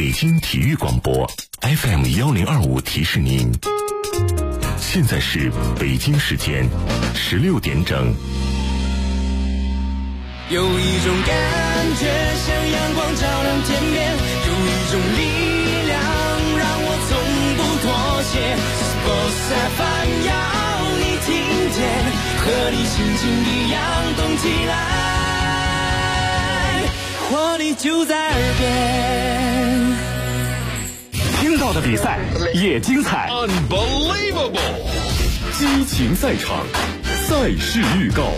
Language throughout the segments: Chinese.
北京体育广播 FM1025提示您，现在是北京时间16点整。 有一种感觉像阳光照亮天边，有一种力量让我从不妥协。Sports FM 要你听见，和你心情一样动起来，活力就在耳边。 听到的比赛也精彩 ，Unbelievable！ 激情赛场，赛事预告。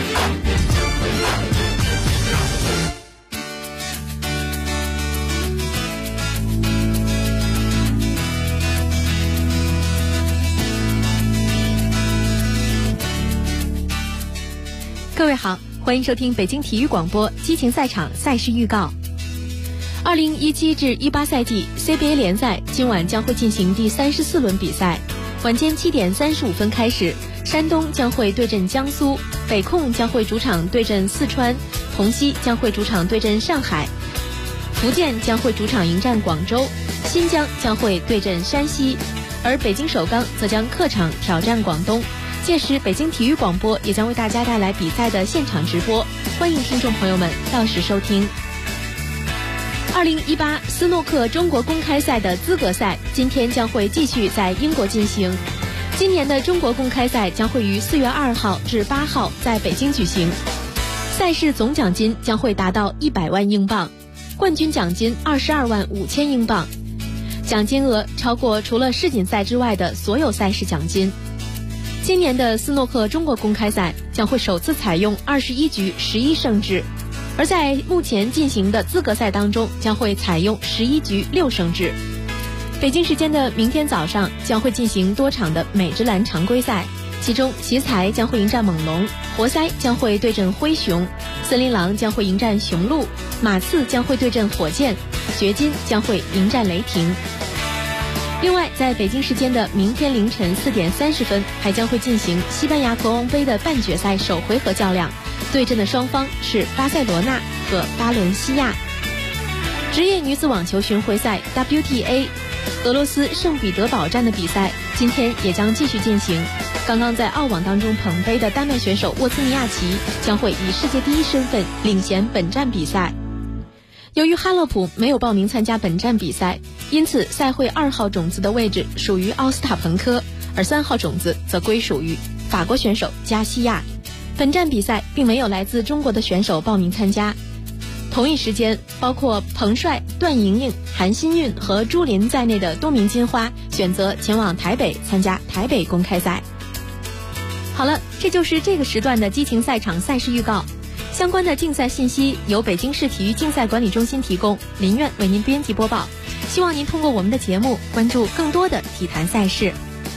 各位好，欢迎收听北京体育广播激情赛场赛事预告。2017至18赛季 CBA 联赛今晚将会进行第34轮比赛，晚间7点35分开始，山东将会对阵江苏，北控将会主场对阵四川，同曦将会主场对阵上海，福建将会主场迎战广州，新疆将会对阵山西，而北京首钢则将客场挑战广东。届时北京体育广播也将为大家带来比赛的现场直播，欢迎听众朋友们到时收听。2018斯诺克中国公开赛的资格赛今天将会继续在英国进行。今年的中国公开赛将会于4月2号至8号在北京举行，赛事总奖金将会达到100万英镑，冠军奖金22万5千英镑，奖金额超过除了世锦赛之外的所有赛事奖金。今年的斯诺克中国公开赛将会首次采用21局11胜制，而在目前进行的资格赛当中将会采用11局6胜制。北京时间的明天早上将会进行多场的美职篮常规赛，其中奇才将会迎战猛龙，活塞将会对阵灰熊，森林狼将会迎战雄鹿，马刺将会对阵火箭，掘金将会迎战雷霆。另外，在北京时间的明天凌晨4点30分，还将会进行西班牙国王杯的半决赛首回合较量，对阵的双方是巴塞罗那和巴伦西亚。职业女子网球巡回赛 WTA 俄罗斯圣彼得堡站的比赛今天也将继续进行。刚刚在澳网当中捧杯的丹麦选手沃兹尼亚奇将会以世界第一身份领衔本站比赛。由于哈勒普没有报名参加本站比赛，因此赛会2号种子的位置属于奥斯塔彭科，而3号种子则归属于法国选手加西亚。本站比赛并没有来自中国的选手报名参加。同一时间，包括彭帅、段莹莹、韩新韵和朱琳在内的多名金花选择前往台北参加台北公开赛。好了，这就是这个时段的激情赛场赛事预告。相关的竞赛信息由北京市体育竞赛管理中心提供，林苑为您编辑播报。希望您通过我们的节目关注更多的体坛赛事。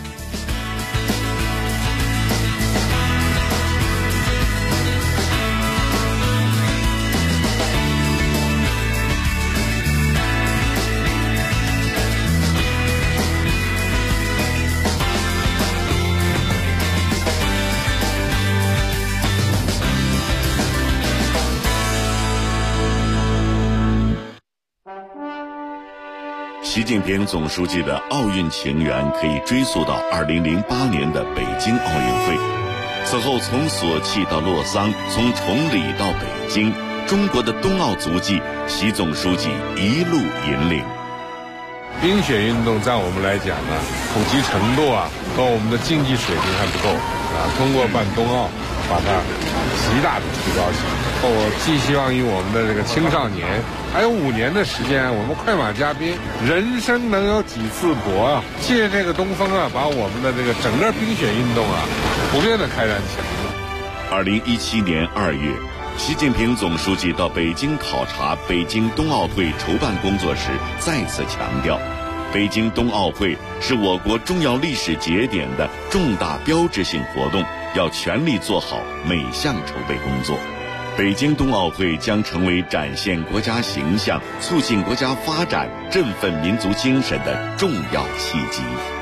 习近平总书记的奥运情缘可以追溯到2008年的北京奥运会。此后从索契到洛桑，从崇礼到北京，中国的冬奥足迹，习总书记一路引领。 冰雪运动在我们来讲呢，普及程度和我们的竞技水平还不够通过办冬奥把它极大的提高起来。我寄希望于我们的这个青少年，还有5年的时间，我们快马加鞭，人生能有几次搏借这个东风把我们的这个整个冰雪运动普遍的开展起来。 2017年2月，习近平总书记到北京考察北京冬奥会筹办工作时，再次强调，北京冬奥会是我国重要历史节点的重大标志性活动，要全力做好每项筹备工作。北京冬奥会将成为展现国家形象、促进国家发展、振奋民族精神的重要契机。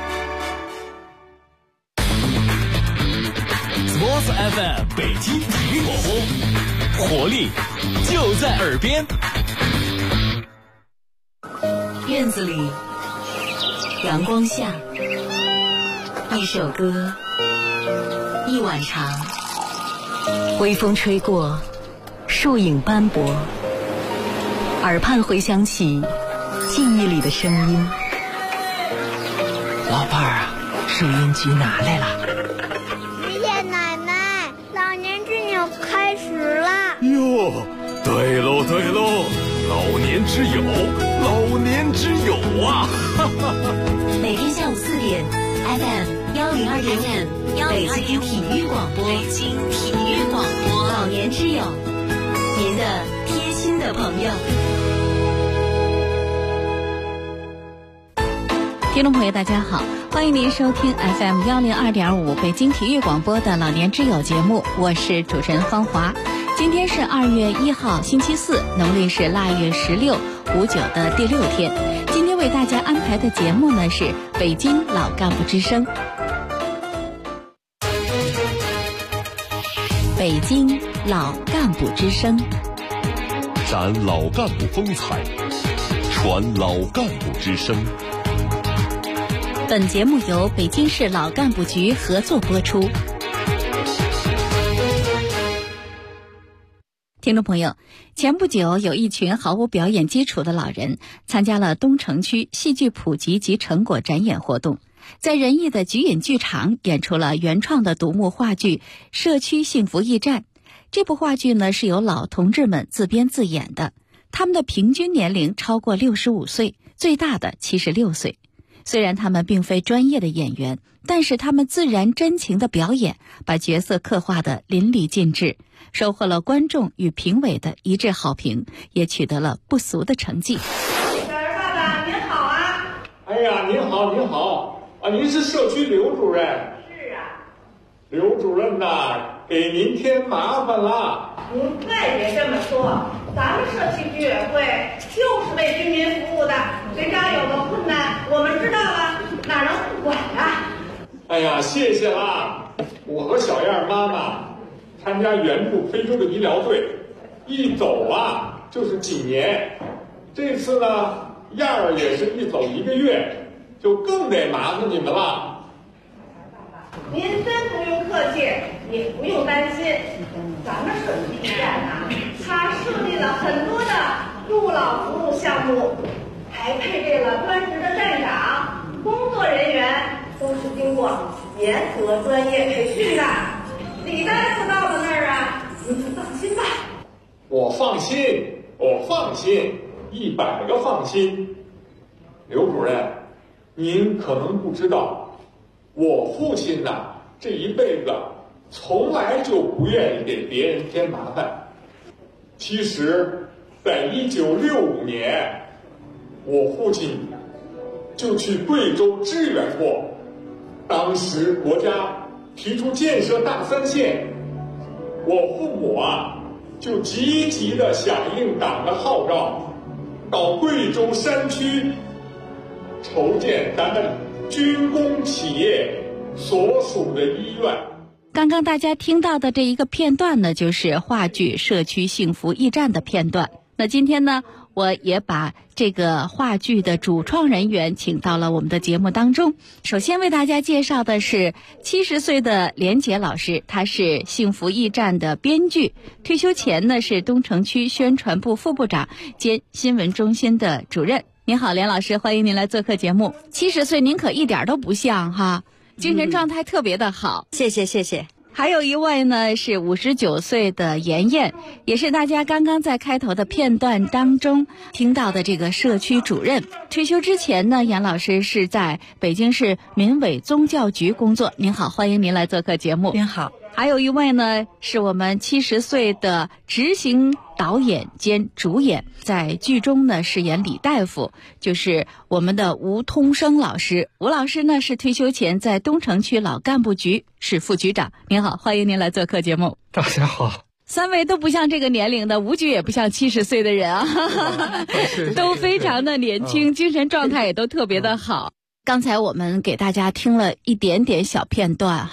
Sports FM 北京体育广播，活力就在耳边。 院子里，阳光下，一首歌，一碗茶，微风吹过，树影斑驳，耳畔回响起记忆里的声音。 老伴儿啊，收音机拿来了。 爷爷奶奶，老年之友开始了。 哟，对喽对喽，老年之友，老年之友啊！哈哈哈。 每天下午4点 ，FM 102.5，北京体育广播，北京体育广播，老年之友，您的贴心的朋友。 听众朋友大家好，欢迎您收听 FM 102.5北京体育广播的老年之友节目，我是主持人芳华。今天是2月1号星期四，农历是腊月16，五九的第6天。今天为大家安排的节目呢是北京老干部之声。北京老干部之声， 展老干部风采，传老干部之声。 本节目由北京市老干部局合作播出。听众朋友，前不久有一群毫无表演基础的老人参加了东城区戏剧普及及成果展演活动，在仁义的菊隐剧场演出了原创的独幕话剧《社区幸福驿站》。这部话剧呢是由老同志们自编自演的，他们的平均年龄超过65岁，最大的76岁。虽然他们并非专业的演员，但是他们自然真情的表演，把角色刻画得淋漓尽致，收获了观众与评委的一致好评，也取得了不俗的成绩。 小人爸爸您好啊！ 哎呀，您好您好啊！您是社区刘主任？ 是啊。 刘主任呐，给您添麻烦了。 您再别这么说，咱们社区居委会就是为居民服务的，谁家有个困难，我们知道了，哪能不管啊？ 哎呀，谢谢啦！我和小燕妈妈参加援助非洲的医疗队，一走啊就是几年。这次呢，燕儿也是一走1个月，就更得麻烦你们了。 您真不用客气，也不用担心，咱们社区驿站啊，它设立了很多的助老服务项目，还配备了专职的站长，工作人员都是经过严格专业培训的。李大夫到了那儿啊，您就放心吧。 我放心，我放心，100个放心。刘主任，您可能不知道，我父亲呐，这一辈子从来就不愿意给别人添麻烦。其实，在1965年，我父亲就去贵州支援过。当时国家提出建设大3线，我父母啊就积极的响应党的号召，到贵州山区筹建咱们军工企业所属的医院。 刚刚大家听到的这一个片段呢，就是话剧《社区幸福驿站》的片段。那今天呢，我也把这个话剧的主创人员请到了我们的节目当中。首先为大家介绍的是70岁的连杰老师，他是幸福驿站的编剧，退休前呢是东城区宣传部副部长兼新闻中心的主任。您好，连老师，欢迎您来做客节目。70岁您可一点都不像哈，精神状态特别的好。 谢谢谢谢。 还有一位呢是59岁的妍妍，也是大家刚刚在开头的片段当中听到的这个社区主任。退休之前呢，严老师是在北京市民委宗教局工作。您好，欢迎您来做客节目。 您好。 还有一位呢是我们70岁的执行导演兼主演，在剧中呢饰演李大夫，就是我们的吴通生老师。吴老师呢是退休前在东城区老干部局是副局长。您好，欢迎您来做客节目。 大家好。 3位都不像这个年龄的，吴局也不像70岁的人啊，都非常的年轻，精神状态也都特别的好。刚才我们给大家听了一点点小片段哈。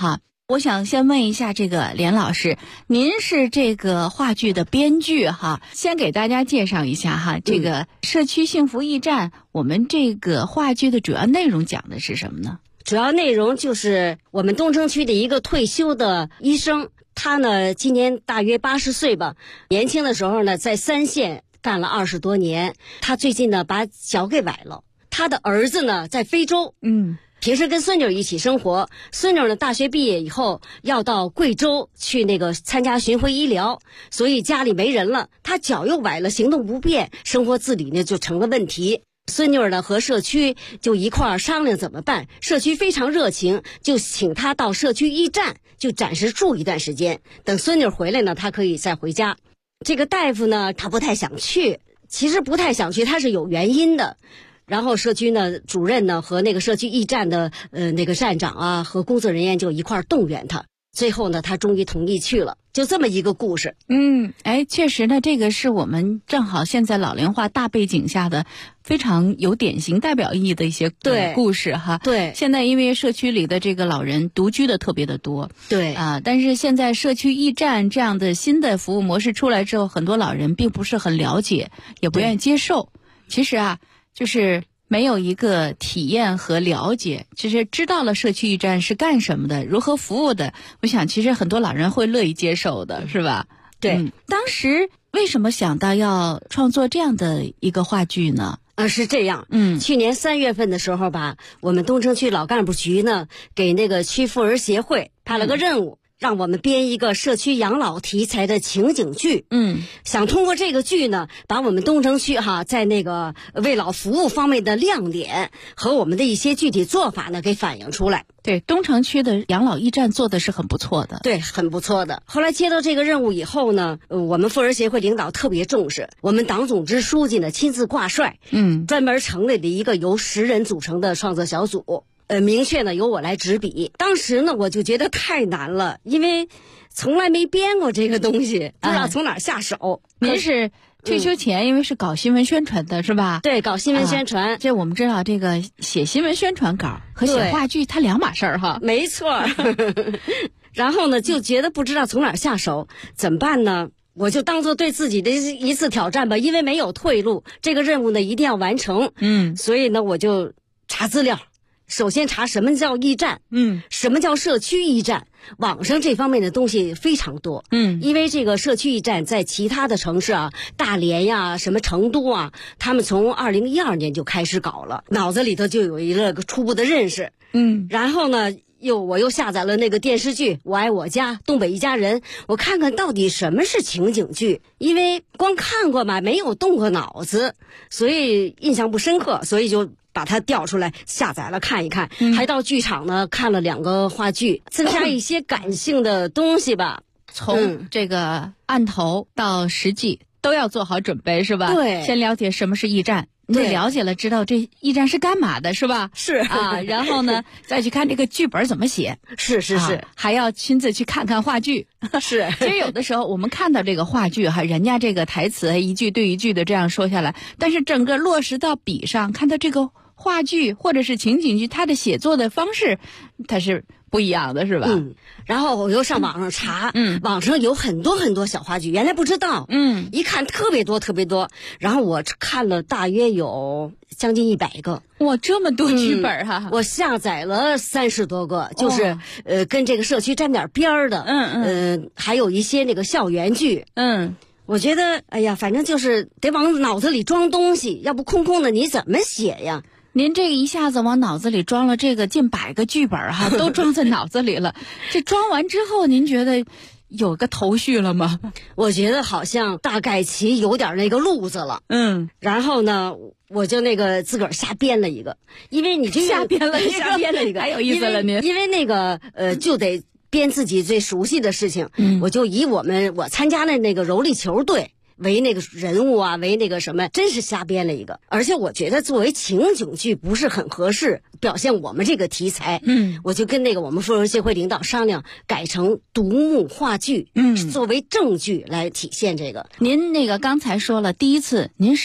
我想先问一下这个连老师，您是这个话剧的编剧哈，先给大家介绍一下哈，这个社区幸福驿站，我们这个话剧的主要内容讲的是什么呢？ 主要内容就是我们东城区的一个退休的医生，他呢今年大约80岁吧，年轻的时候呢在3线干了20多年，他最近呢把脚给崴了，他的儿子呢在非洲，平时跟孙女一起生活，孙女呢大学毕业以后要到贵州去那个参加巡回医疗，所以家里没人了，他脚又崴了，行动不便，生活自理呢就成了问题。孙女呢和社区就一块儿商量怎么办，社区非常热情，就请他到社区驿站就暂时住一段时间，等孙女回来呢他可以再回家。这个大夫呢他不太想去，其实不太想去他是有原因的。然后社区呢主任呢和那个社区驿站的那个站长啊和工作人员就一块儿动员他，最后呢他终于同意去了，就这么一个故事。 确实呢，这个是我们正好现在老龄化大背景下的非常有典型代表意义的一些故事哈。 对， 现在因为社区里的这个老人独居的特别的多， 对但是现在社区驿站这样的新的服务模式出来之后，很多老人并不是很了解，也不愿意接受。其实就是没有一个体验和了解，就是知道了社区驿站是干什么的，如何服务的，我想其实很多老人会乐意接受的，是吧？ 对， 当时为什么想到要创作这样的一个话剧呢？ 是这样，去年3月份的时候吧，我们东城区老干部局呢给那个区妇儿协会派了个任务，让我们编一个社区养老题材的情景剧。想通过这个剧呢，把我们东城区在那个为老服务方面的亮点和我们的一些具体做法呢给反映出来。 对，东城区的养老驿站做的是很不错的。 对，很不错的。后来接到这个任务以后呢，我们妇儿协会领导特别重视，我们党总支书记呢亲自挂帅，专门成立了一个由10人组成的创作小组。明确呢由我来执笔。当时呢我就觉得太难了，因为从来没编过这个东西，不知道从哪下手。 您是退休前因为是搞新闻宣传的是吧？ 对，搞新闻宣传。 这我们知道这个写新闻宣传稿和写话剧它两码事儿哈。 没错。然后呢就觉得不知道从哪下手，怎么办呢？我就当做对自己的一次挑战吧，因为没有退路，这个任务呢一定要完成。所以呢我就查资料，首先查什么叫驿站，什么叫社区驿站，网上这方面的东西非常多。因为这个社区驿站在其他的城市大连呀什么成都他们从2012年就开始搞了，脑子里头就有一个初步的认识。然后呢我又下载了那个电视剧《我爱我家》《东北一家人》，我看看到底什么是情景剧，因为光看过嘛，没有动过脑子，所以印象不深刻，所以就把它调出来下载了看一看。还到剧场呢看了2个话剧，增加一些感性的东西吧。 从这个案头到实际都要做好准备是吧？ 对， 先了解什么是驿站，你了解了知道这驿站是干嘛的是吧？ 是然后呢再去看这个剧本怎么写。 是还要亲自去看看话剧。 是其实有的时候我们看到这个话剧人家这个台词一句对一句的这样说下来，但是整个落实到笔上，看到这个话剧或者是情景剧它的写作的方式它是不一样的是吧？ 然后我又上网上查，网上有很多很多小话剧，原来不知道，一看特别多特别多，然后我看了大约有将近100个。 哇，这么多剧本哈！ 我下载了30多个，就是跟这个社区沾点边儿的，还有一些那个校园剧，我觉得哎呀，反正就是得往脑子里装东西，要不空空的你怎么写呀？ 您这一下子往脑子里装了这个近100个剧本都装在脑子里了。这装完之后，您觉得有个头绪了吗？ 我觉得好像大概其有点那个路子了。然后呢，我就那个自个儿瞎编了一个，因为你这瞎编了一个， 太有意思了您。 因为那个就得编自己最熟悉的事情。我就以我参加的那个柔力球队为那个人物为那个什么，真是瞎编了一个。而且我觉得作为情景剧不是很合适表现我们这个题材。我就跟那个我们妇儿协会领导商量，改成独幕话剧，作为正剧来体现这个。 您那个刚才说了，第一次您是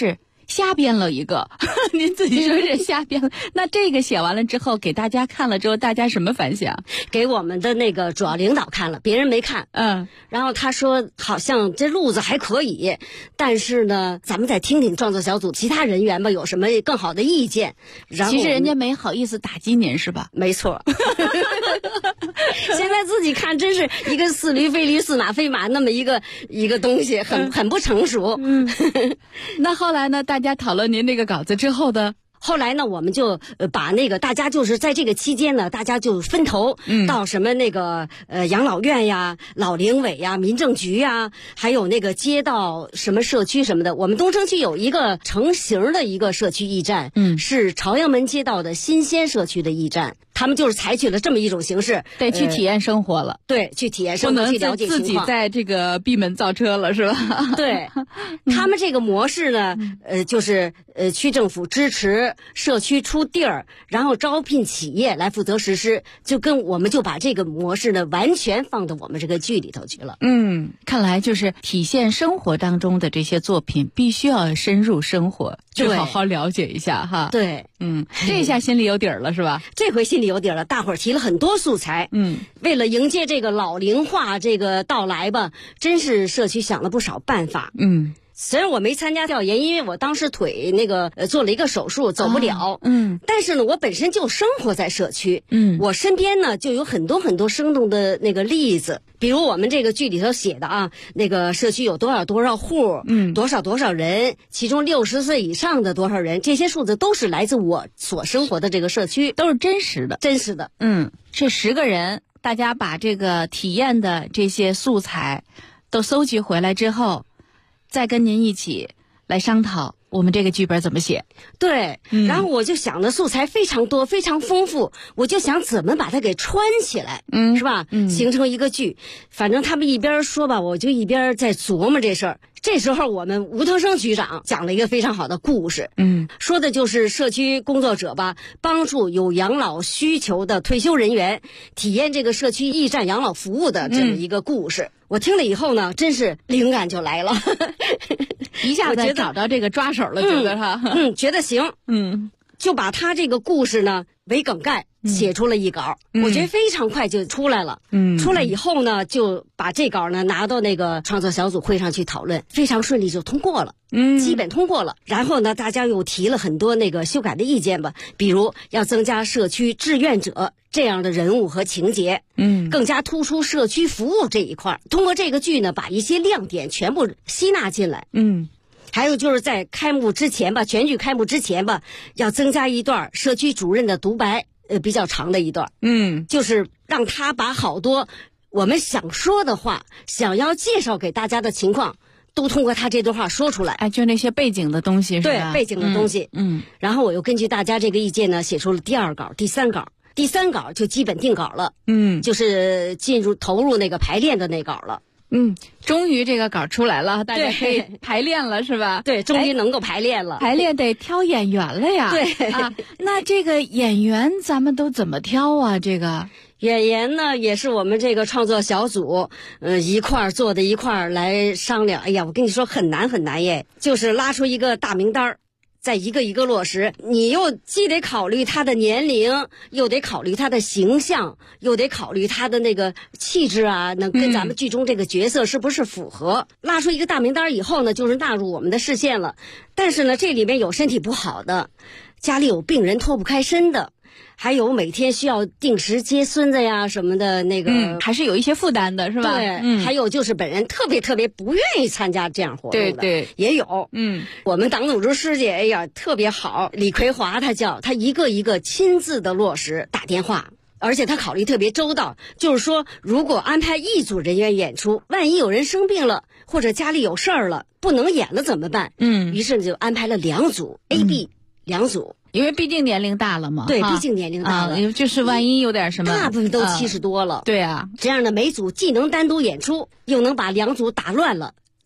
瞎编了一个，您自己说是瞎编了。那这个写完了之后，给大家看了之后，大家什么反响？ 给我们的那个主要领导看了，别人没看。然后他说好像这路子还可以，但是呢，咱们再听听创作小组其他人员吧，有什么更好的意见。然后其实人家没好意思打击您是吧？ 没错。现在自己看，真是一个似驴非驴，似马非马那么一个东西，很不成熟。 那后来呢？大家讨论您这个稿子之后的。 后来呢，我们就把那个大家就是在这个期间呢，大家就分头到什么那个养老院呀、老龄委呀、民政局呀，还有那个街道什么社区什么的。我们东城区有一个成型的一个社区驿站，是朝阳门街道的新鲜社区的驿站。他们就是采取了这么一种形式， 得去体验生活了。 对，去体验生活，去了解情况。 自己在这个闭门造车了，是吧？ 对，他们这个模式呢，就是区政府支持，社区出地儿，然后招聘企业来负责实施，我们就把这个模式呢完全放到我们这个剧里头去了。 看来就是体现生活当中的这些作品，必须要深入生活，去好好了解一下哈。 对， 这下心里有底儿了是吧？ 这回心里有底儿了，大伙儿提了很多素材。为了迎接这个老龄化这个到来吧，真是社区想了不少办法。虽然我没参加调研，因为我当时腿那个做了一个手术，走不了。但是呢，我本身就生活在社区。我身边呢就有很多很多生动的那个例子，比如我们这个剧里头写的啊，那个社区有多少多少户，多少多少人，其中60岁以上的多少人，这些数字都是来自我所生活的这个社区， 都是真实的。这10个人，大家把这个体验的这些素材都搜集回来之后，再跟您一起来商讨我们这个剧本怎么写。 对，然后我就想的素材非常多，非常丰富，我就想怎么把它给串起来，是吧？形成一个剧。反正他们一边说吧，我就一边在琢磨这事儿。这时候我们吴腾生局长讲了一个非常好的故事，说的就是社区工作者吧，帮助有养老需求的退休人员体验这个社区驿站养老服务的这么一个故事。我听了以后呢，真是灵感就来了， 一下子找到这个抓手了，觉得哈， 觉得行，就把他这个故事呢为梗概写出了一稿，我觉得非常快就出来了。出来以后呢，就把这稿呢拿到那个创作小组会上去讨论，非常顺利就通过了，基本通过了。然后呢，大家又提了很多那个修改的意见吧，比如要增加社区志愿者这样的人物和情节，更加突出社区服务这一块。通过这个剧呢，把一些亮点全部吸纳进来。还有就是在开幕之前吧，全剧开幕之前吧，要增加一段社区主任的独白，比较长的一段，就是让他把好多我们想说的话，想要介绍给大家的情况，都通过他这段话说出来。 就那些背景的东西是吧？ 对，背景的东西。然后我又根据大家这个意见呢，写出了第2稿、第3稿。第3稿就基本定稿了，就是投入那个排练的那稿了。 终于这个稿出来了，大家可以排练了是吧？ 对，终于能够排练了。 排练得挑演员了呀。 对啊，那这个演员咱们都怎么挑啊？这个演员呢，也是我们这个创作小组一块儿坐在一块儿来商量。哎呀，我跟你说很难很难耶，就是拉出一个大名单儿，再一个一个落实，你又既得考虑他的年龄，又得考虑他的形象，又得考虑他的那个气质啊，能跟咱们剧中这个角色是不是符合。拉出一个大名单以后呢，就是纳入我们的视线了。但是呢，这里面有身体不好的，家里有病人脱不开身的，还有每天需要定时接孙子呀什么的，那个还是有一些负担的是吧？ 对，还有就是本人特别特别不愿意参加这样活动的， 对， 也有。我们党组织书记，哎呀，特别好，李葵华他一个一个亲自的落实，打电话。而且他考虑特别周到，就是说如果安排一组人员演出，万一有人生病了或者家里有事儿了不能演了怎么办？于是就安排了2组 A、B 2组， 因为毕竟年龄大了嘛。 对，毕竟年龄大了， 就是万一有点什么， 大部分都70多了。 对啊， 这样的每组既能单独演出，又能把2组打乱了，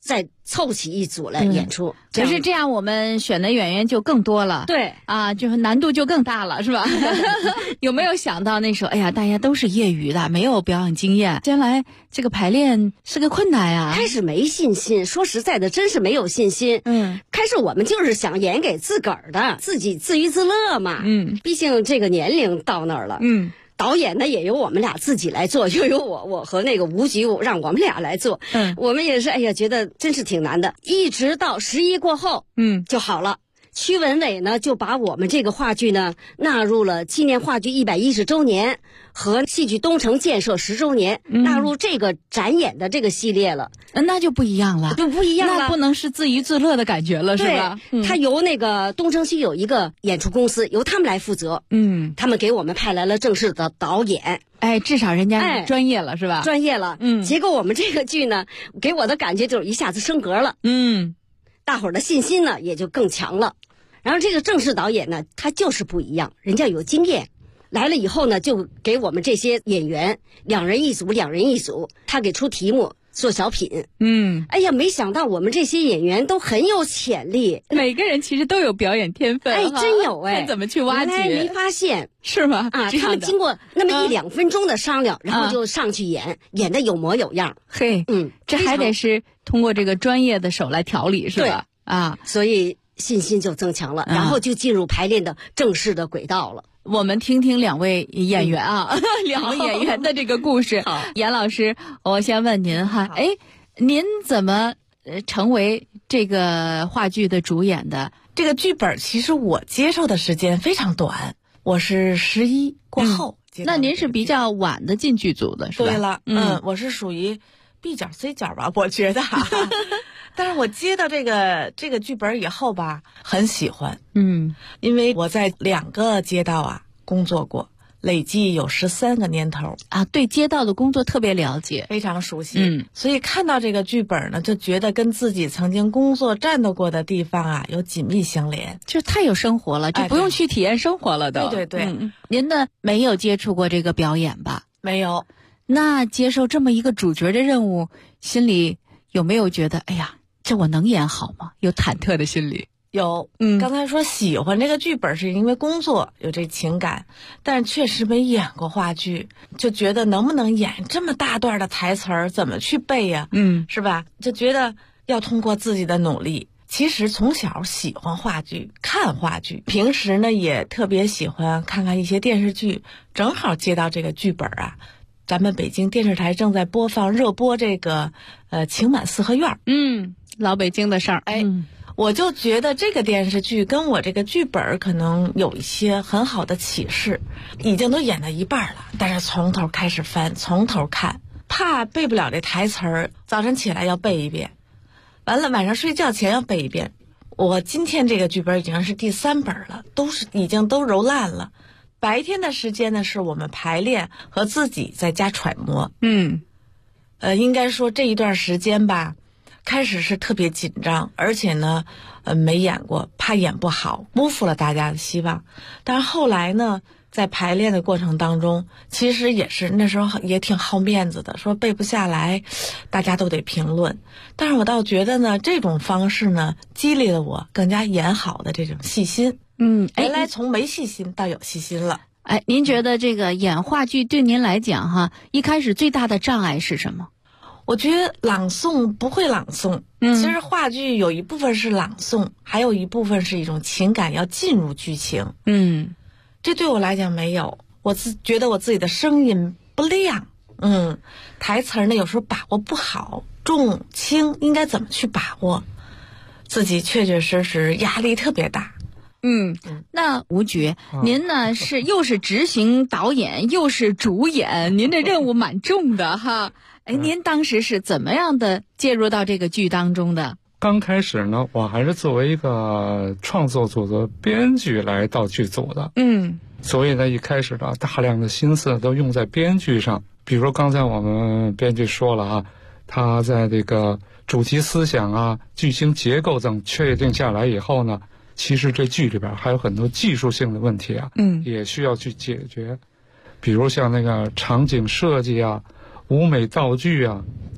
再凑起一组来演出。 可是这样我们选的演员就更多了， 对啊，就是难度就更大了，是吧？有没有想到那时候，哎呀，大家都是业余的，没有表演经验，将来这个排练是个困难呀？ 开始没信心，说实在的，真是没有信心。开始我们就是想演给自个儿的，自己自娱自乐嘛。毕竟这个年龄到那儿了。导演呢也由我们俩自己来做，就由我和那个吴局让我们俩来做。我们也是，哎呀，觉得真是挺难的。一直到11过后，就好了。屈文伟呢就把我们这个话剧呢纳入了纪念话剧110周年和戏剧东城建设10周年，纳入这个展演的这个系列了。 那就不一样了， 就不一样了， 那不能是自娱自乐的感觉了，是吧？ 他由那个东城区有一个演出公司，由他们来负责。他们给我们派来了正式的导演。 哎，至少人家专业了，是吧？ 专业了。结果我们这个剧呢，给我的感觉就是一下子升格了。大伙儿的信心呢也就更强了。然后这个正式导演呢，他就是不一样，人家有经验。来了以后呢，就给我们这些演员2人一组，他给出题目做小品。哎呀，没想到我们这些演员都很有潜力， 每个人其实都有表演天分。 哎，真有哎， 看怎么去挖掘？ 没发现是吗？ 啊，他们经过那么1-2分钟的商量，然后就上去演得有模有样。 嘿，这还得是通过这个专业的手来调理，是吧？啊， 所以信心就增强了，然后就进入排练的正式的轨道了。 我们听听2位演员啊，2位演员的这个故事。严老师，我先问您哈，哎，您怎么成为这个话剧的主演的？ 这个剧本其实我接受的时间非常短，我是11过后。 那您是比较晚的进剧组的，是吧？ 对了，我是属于 B 角 C 角吧，我觉得。但是我接到这个剧本以后吧，很喜欢。因为我在2个街道啊工作过，累计有13个年头啊，对街道的工作特别了解， 非常熟悉。所以看到这个剧本呢，就觉得跟自己曾经工作战斗过的地方啊有紧密相连， 就太有生活了，就不用去体验生活了都。 对。 您呢没有接触过这个表演吧？ 没有。 那接受这么一个主角的任务，心里有没有觉得，哎呀，这我能演好吗？有忐忑的心理？ 有。刚才说喜欢这个剧本是因为工作有这情感，但是确实没演过话剧，就觉得能不能演这么大段的台词儿，怎么去背呀？是吧？就觉得要通过自己的努力。其实从小喜欢话剧，看话剧，平时呢也特别喜欢看看一些电视剧，正好接到这个剧本啊。咱们北京电视台正在热播这个情满四合院。 老北京的事儿。 我就觉得这个电视剧跟我这个剧本可能有一些很好的启示。已经都演到一半了，但是从头开始翻，从头看，怕背不了这台词儿，早晨起来要背一遍，完了晚上睡觉前要背一遍。我今天这个剧本已经是第3本了，已经都揉烂了。白天的时间呢，是我们排练和自己在家揣摩。应该说这一段时间吧，开始是特别紧张，而且呢，没演过，怕演不好，辜负了大家的希望。但是后来呢，在排练的过程当中，其实也是那时候也挺好面子的，说背不下来，大家都得评论。但是我倒觉得呢，这种方式呢，激励了我更加演好的这种细心。原来从没细心到有细心了。 您觉得这个演话剧对您来讲哈，一开始最大的障碍是什么？ 我觉得朗诵不会朗诵。其实话剧有一部分是朗诵，还有一部分是一种情感要进入剧情。这对我来讲没有，我觉得我自己的声音不亮。台词呢有时候把握不好，重轻应该怎么去把握，自己确确实实压力特别大。 那吴局，您呢又是执行导演又是主演，您这任务蛮重的哈。您当时是怎么样的介入到这个剧当中的？ 刚开始呢，我还是作为一个创作组的编剧来到剧组的。所以呢，一开始呢，大量的心思都用在编剧上。比如刚才我们编剧说了啊，他在这个主题思想啊、剧情结构等确定下来以后呢，其实这剧里边还有很多技术性的问题啊，也需要去解决。比如像那个场景设计啊、舞美道具啊、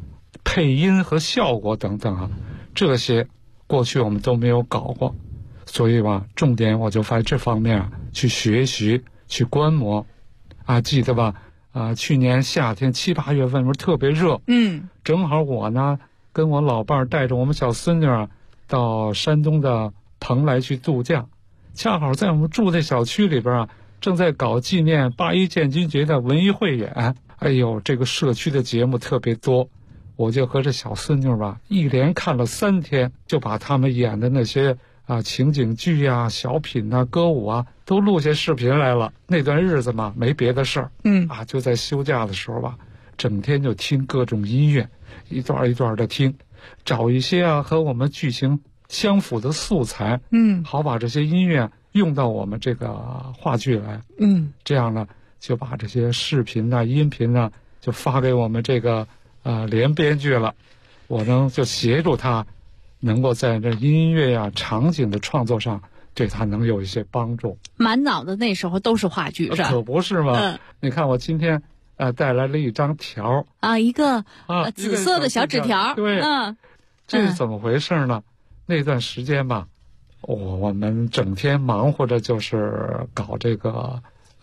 配音和效果等等啊，这些过去我们都没有搞过，所以吧，重点我就在这方面啊去学习、去观摩。啊，记得吧？去年夏天7、8月份不是特别热，正好我呢跟我老伴儿带着我们小孙女啊到山东的蓬莱去度假，恰好在我们住的小区里边啊，正在搞纪念8·1建军节的文艺汇演。哎呦，这个社区的节目特别多，我就和这小孙女吧一连看了3天，就把他们演的那些情景剧啊、小品啊、歌舞啊都录下视频来了。那段日子嘛，没别的事儿，就在休假的时候吧，整天就听各种音乐，一段一段的听，找一些和我们剧情相符的素材，好把这些音乐用到我们这个话剧来，这样呢，就把这些视频音频就发给我们这个连编剧了。我呢就协助他，能够在这音乐场景的创作上，对他能有一些帮助。 满脑子那时候都是话剧，是吧？ 可不是吗？你看我今天带来了一张条一个紫色的小纸条。 对，这是怎么回事呢？那段时间吧，我们整天忙活着就是搞这个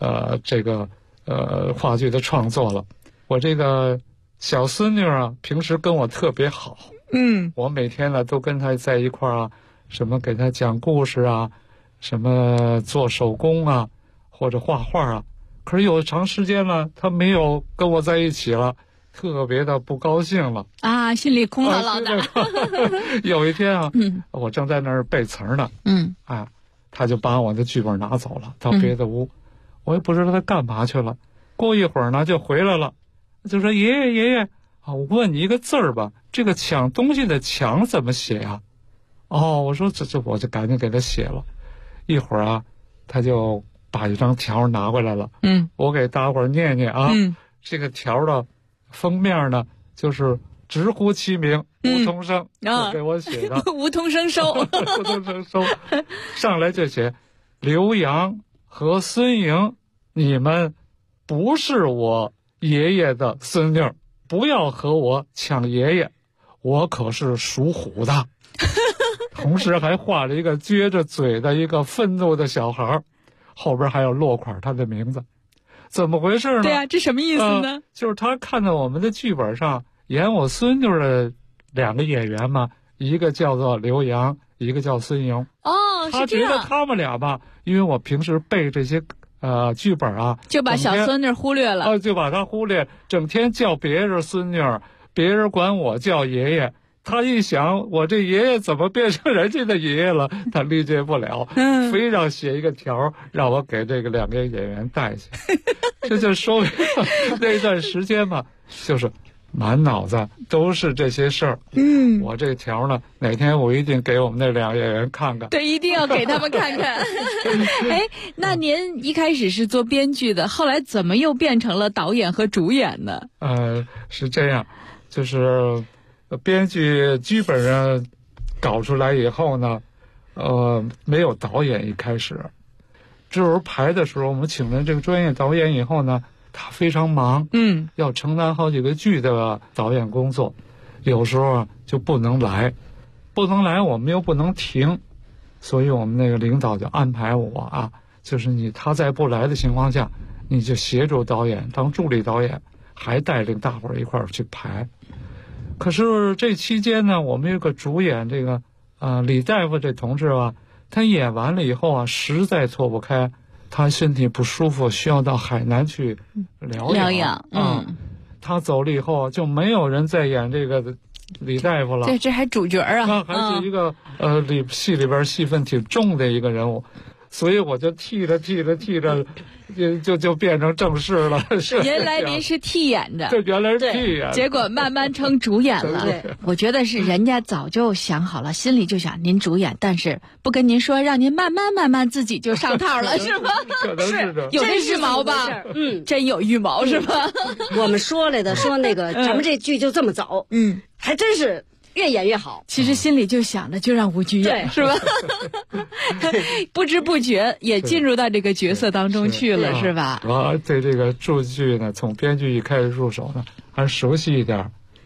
话剧的创作了。我这个小孙女平时跟我特别好，我每天呢都跟她在一块儿什么给她讲故事什么做手工或者画画可是有长时间了，她没有跟我在一起了，特别的不高兴了心里空落落的。 有一天我正在那儿背词呢，他就把我的剧本拿走了，到别的屋，我也不知道他干嘛去了。过一会儿呢，就回来了，就说爷爷我问你一个字儿吧，这个抢东西的抢怎么写呀？我说这我就赶紧给他写了。一会儿他就把一张条拿回来了，我给大伙儿念念这个条的封面呢，就是直呼其名，吴同生就给我写的， 吴同生收， 吴同生收，上来就写刘洋和孙莹，你们不是我爷爷的孙女，不要和我抢爷爷，我可是属虎的。同时还画了一个撅着嘴的一个愤怒的小孩，后边还有落款他的名字。怎么回事呢？ 对啊，这什么意思呢？ 就是他看到我们的剧本上演我孙女的2个演员嘛，一个叫做刘洋，一个叫孙莹。他觉得他们俩吧，因为我平时背这些剧本就把小孙女忽略了， 就把他忽略，整天叫别人孙女，别人管我叫爷爷。他一想，我这爷爷怎么变成人家的爷爷了？他理解不了，非让写一个条让我给这个2个演员带去。这就说明那段时间嘛，就是满脑子都是这些事儿。我这条呢，哪天我一定给我们那2个演员看看。 对，一定要给他们看看。那您一开始是做编剧的，后来怎么又变成了导演和主演呢？ 是这样，就是编剧剧本搞出来以后呢，没有导演一开始，这时候排的时候，我们请了这个专业导演以后呢，他非常忙，要承担好几个剧的导演工作，有时候就不能来，我们又不能停，所以我们那个领导就安排我就是他在不来的情况下，你就协助导演当助理导演，还带领大伙儿一块儿去排。可是这期间呢，我们有个主演这个李大夫这同志他演完了以后实在错不开，他身体不舒服，需要到海南去疗养。他走了以后就没有人再演这个李大夫了。 这还主角他还是一个戏里边戏份挺重的一个人物，所以我就替着就变成正式了。 原来您是替演的， 对，原来是替演， 结果慢慢成主演了。我觉得是人家早就想好了，心里就想您主演，但是不跟您说，让您慢慢自己就上套了，是吗？ 可能是的， 有这预谋吧？真有预谋是吧？ 我们说来的，说那个咱们这剧就这么走，还真是越演越好。 其实心里就想着就让吴剧演，是吧？不知不觉也进入到这个角色当中去了，是吧？ 对这个驻剧呢，从编剧一开始入手呢，还是熟悉一点。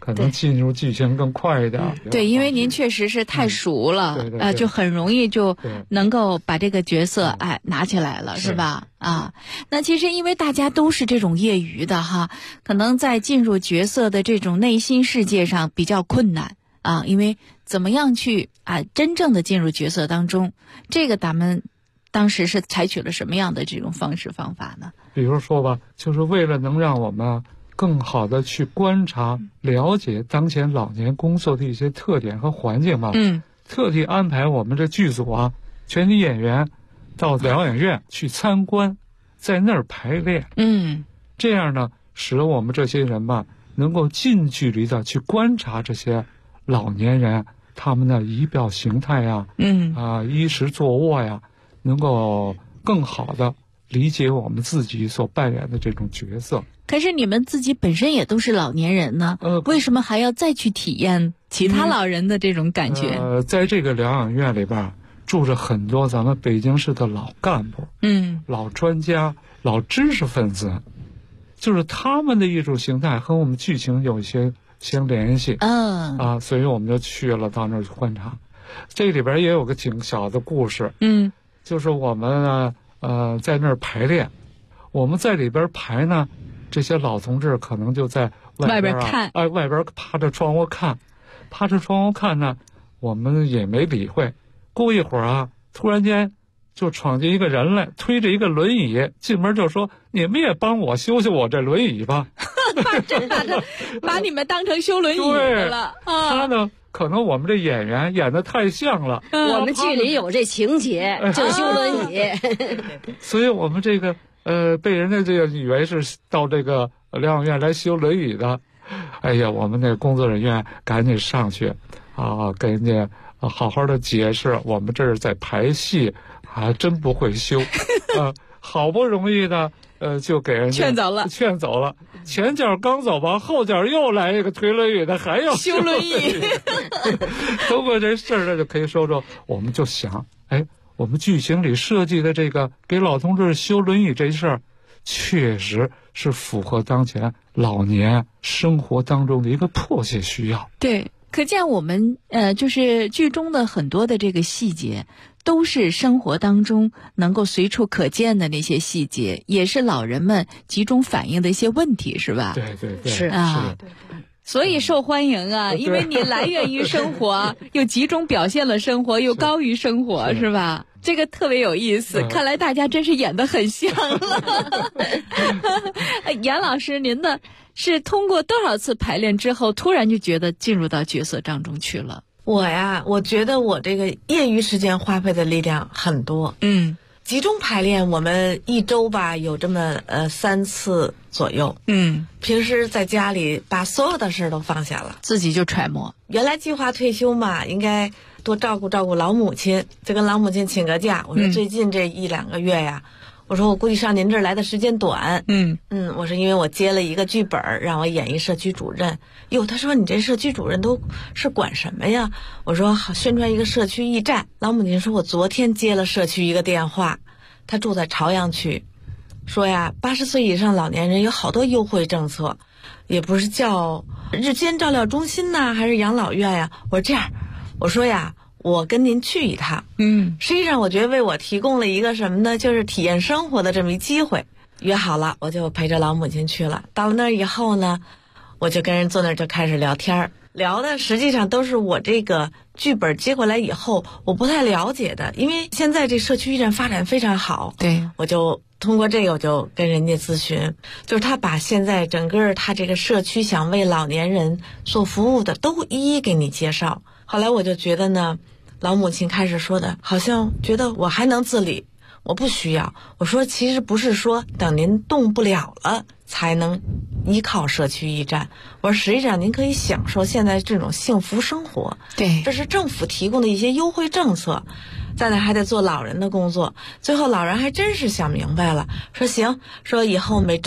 可能进入剧情更快一点。 对，因为您确实是太熟了， 对对对就很容易就能够把这个角色拿起来了，是吧？那其实因为大家都是这种业余的哈，可能在进入角色的这种内心世界上比较困难因为怎么样去真正的进入角色当中，这个咱们当时是采取了什么样的这种方式方法呢？ 比如说吧，就是为了能让我们更好的去观察、了解当前老年工作的一些特点和环境嘛。特地安排我们这剧组全体演员到疗养院去参观，在那儿排练。这样呢，使得我们这些人嘛，能够近距离的去观察这些老年人他们的仪表形态呀，衣食坐卧呀，能够更好的理解我们自己所扮演的这种角色。 可是你们自己本身也都是老年人呢，为什么还要再去体验其他老人的这种感觉？ 在这个疗养院里边住着很多咱们北京市的老干部，老专家、老知识分子，就是他们的艺术形态和我们剧情有一些相联系。所以我们就去了，到那儿去观察。这里边也有个挺小的故事，就是我们呢，在那儿排练，我们在里边排呢，这些老同志可能就在外边看，外边趴着窗户看，呢，我们也没理会。过一会儿突然间就闯进一个人来，推着一个轮椅进门就说：“你们也帮我修修我这轮椅吧。” 真的把你们当成修轮椅的了。 他呢，可能我们这演员演得太像了， 我们剧里有这情节，就修轮椅。 所以我们这个被人家这个以为是到这个疗养院来修轮椅的。哎呀，我们那工作人员赶紧上去给人家好好的解释，我们这是在排戏，还真不会修。好不容易的就给人家劝走了。前脚刚走吧，后脚又来一个推轮椅的，还要修轮椅。 通过这事儿呢，就可以说我们就想，我们剧情里设计的这个给老同志修轮椅这事儿，确实是符合当前老年生活当中的一个迫切需要。 对，可见我们就是剧中的很多的这个细节，都是生活当中能够随处可见的那些细节，也是老人们集中反映的一些问题，是吧？ 对对对， 是所以受欢迎因为你来源于生活，又集中表现了生活，又高于生活，是吧？这个特别有意思，看来大家真是演得很像了。严老师，您的是通过多少次排练之后，突然就觉得进入到角色当中去了？ 我觉得我这个业余时间花费的力量很多。集中排练，我们一周吧有这么3次左右。平时在家里把所有的事都放下了， 自己就揣摩。 原来计划退休嘛，应该多照顾照顾老母亲，就跟老母亲请个假。我说最近这1-2个月呀，我说我估计上您这儿来的时间短。我说因为我接了一个剧本，让我演一社区主任。他说你这社区主任都是管什么呀？我说好，宣传一个社区驿站。老母亲说我昨天接了社区一个电话，他住在朝阳区，说呀80岁以上老年人有好多优惠政策，也不是叫日间照料中心呐，还是养老院呀。我说这样，我说呀我跟您去一趟。实际上我觉得为我提供了一个什么呢，就是体验生活的这么一机会。约好了，我就陪着老母亲去了。到了那儿以后呢，我就跟人坐那儿就开始聊天，聊的实际上都是我这个剧本接过来以后我不太了解的，因为现在这社区驿站发展非常好。 对， 我就通过这个我就跟人家咨询，就是他把现在整个他这个社区想为老年人做服务的都一一给你介绍。后来我就觉得呢，老母亲开始说的好像觉得我还能自理，我不需要。我说其实不是说等您动不了了才能依靠社区驿站，我说实际上您可以享受现在这种幸福生活。 对， 这是政府提供的一些优惠政策，在那还得做老人的工作。最后老人还真是想明白了，说行，说以后每周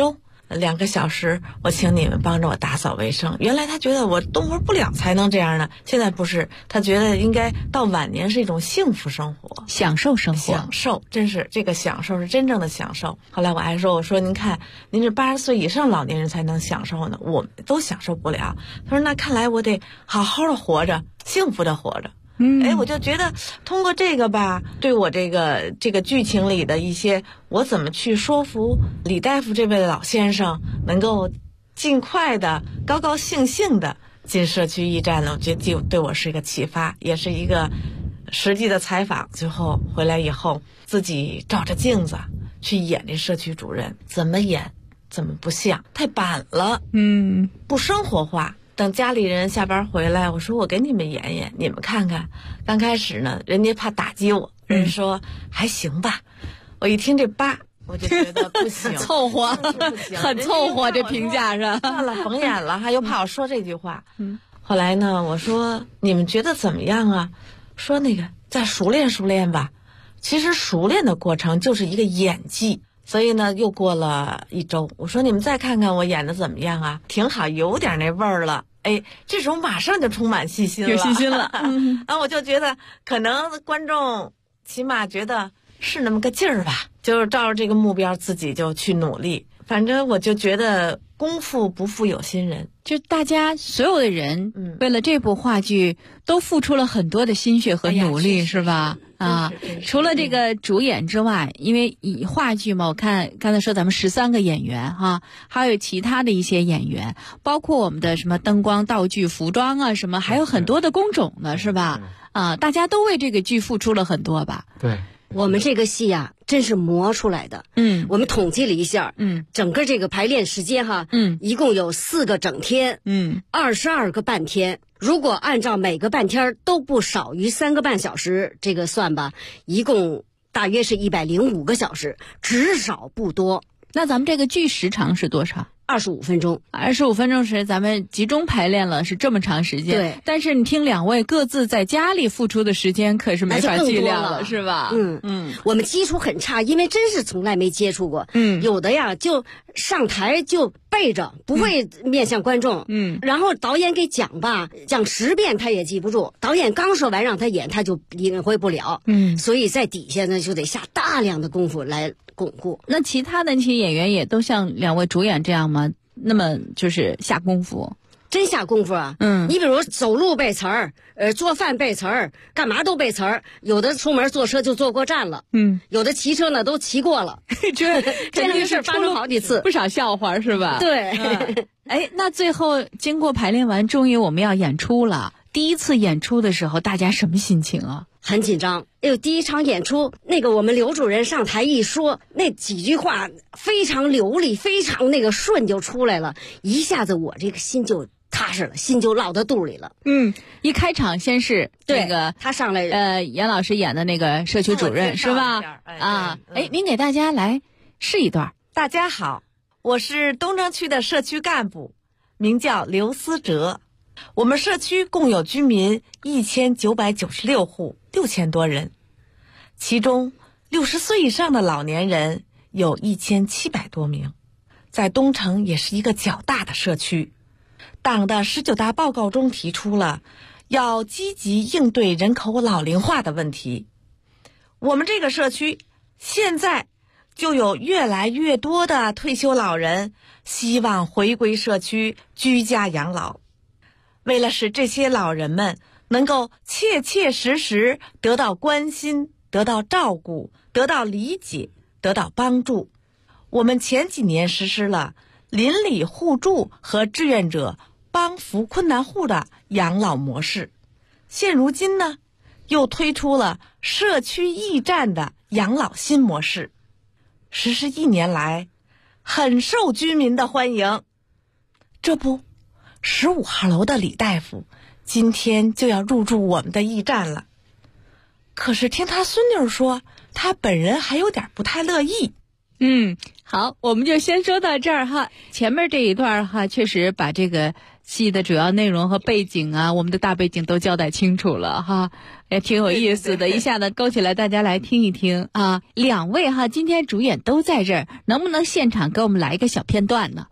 2个小时，我请你们帮着我打扫卫生。原来他觉得我动活不了才能这样呢，现在不是，他觉得应该到晚年是一种幸福生活， 享受生活， 享受，真是这个享受是真正的享受。后来我还说，我说您看，您这80岁以上老年人才能享受呢，我们都享受不了。他说那看来我得好好的活着，幸福的活着。我就觉得通过这个吧，对我这个剧情里的一些，我怎么去说服李大夫这位老先生能够尽快的高高兴兴的进社区驿站呢，我觉得对我是一个启发，也是一个实际的采访。最后回来以后，自己照着镜子去演这社区主任，怎么演怎么不像，太板了，不生活化。等家里人下班回来，我说我给你们演演，你们看看。刚开始呢，人家怕打击我，人说还行吧。我一听这8，我就觉得不行， 凑合，很凑合，这评价是。 算了，甭演了，又怕我说这句话。后来呢，我说你们觉得怎么样啊？说那个再熟练熟练吧。其实熟练的过程就是一个演技。所以呢，又过了1周，我说你们再看看我演的怎么样啊？挺好，有点那味儿了。这时候马上就充满信心了， 有信心了。 我就觉得可能观众起码觉得是那么个劲儿吧，就是照着这个目标自己就去努力。反正我就觉得功夫不负有心人， 就大家所有的人为了这部话剧都付出了很多的心血和努力，是吧？除了这个主演之外，因为以话剧嘛，我看刚才说咱们13个演员还有其他的一些演员，包括我们的什么灯光、道具、服装啊什么，还有很多的工种呢，是吧？大家都为这个剧付出了很多吧？ 对。 我们这个戏呀，真是磨出来的。我们统计了一下，整个这个排练时间一共有4个整天，22个半天。如果按照每个半天都不少于3个半小时这个算吧，一共大约是105个小时，只少不多。 那咱们这个剧时长是多少 ？25分钟。 25分钟时咱们集中排练了，是这么长时间。 对。 但是你听2位各自在家里付出的时间可是没法计量了，是吧？ 我们基础很差，因为真是从来没接触过。有的呀就上台就背着，不会面向观众。然后导演给讲吧，讲10遍他也记不住。导演刚说完让他演，他就领会不了。所以在底下呢就得下大量的功夫来巩固。 那其他的那些演员也都像2位主演这样吗？那么就是下功夫， 真下功夫啊！你比如走路背词儿，做饭背词儿，干嘛都背词儿。有的出门坐车就坐过站了，有的骑车呢都骑过了，这个事发生好几次， 不少笑话是吧？ 对。 那最后经过排练完，终于我们要演出了。第一次演出的时候，大家什么心情啊？ 很紧张。第一场演出，我们刘主任上台一说，那几句话非常流利，非常顺就出来了，一下子我这个心就踏实了，心就落到肚里了。 一开场先是这个他上来， 严老师演的那个社区主任是吧？您给大家来试一段。 大家好，我是东城区的社区干部，名叫刘思哲。我们社区共有居民1996户，6000多人，其中60岁以上的老年人有1700多名，在东城也是一个较大的社区。党的19大报告中提出了要积极应对人口老龄化的问题。我们这个社区现在就有越来越多的退休老人希望回归社区居家养老。为了使这些老人们能够切切实实得到关心、得到照顾、得到理解、得到帮助，我们前几年实施了邻里互助和志愿者帮扶困难户的养老模式。现如今呢，又推出了社区驿站的养老新模式，实施1年来很受居民的欢迎。这不，15号楼的李大夫今天就要入住我们的驿站了，可是听他孙女说，他本人还有点不太乐意。 好，我们就先说到这儿哈。前面这一段哈，确实把这个戏的主要内容和背景啊，我们的大背景都交代清楚了哈，也挺有意思的， 对对对， 一下子勾起来大家来听一听啊。两位哈，今天主演都在这儿，能不能现场给我们来一个小片段呢？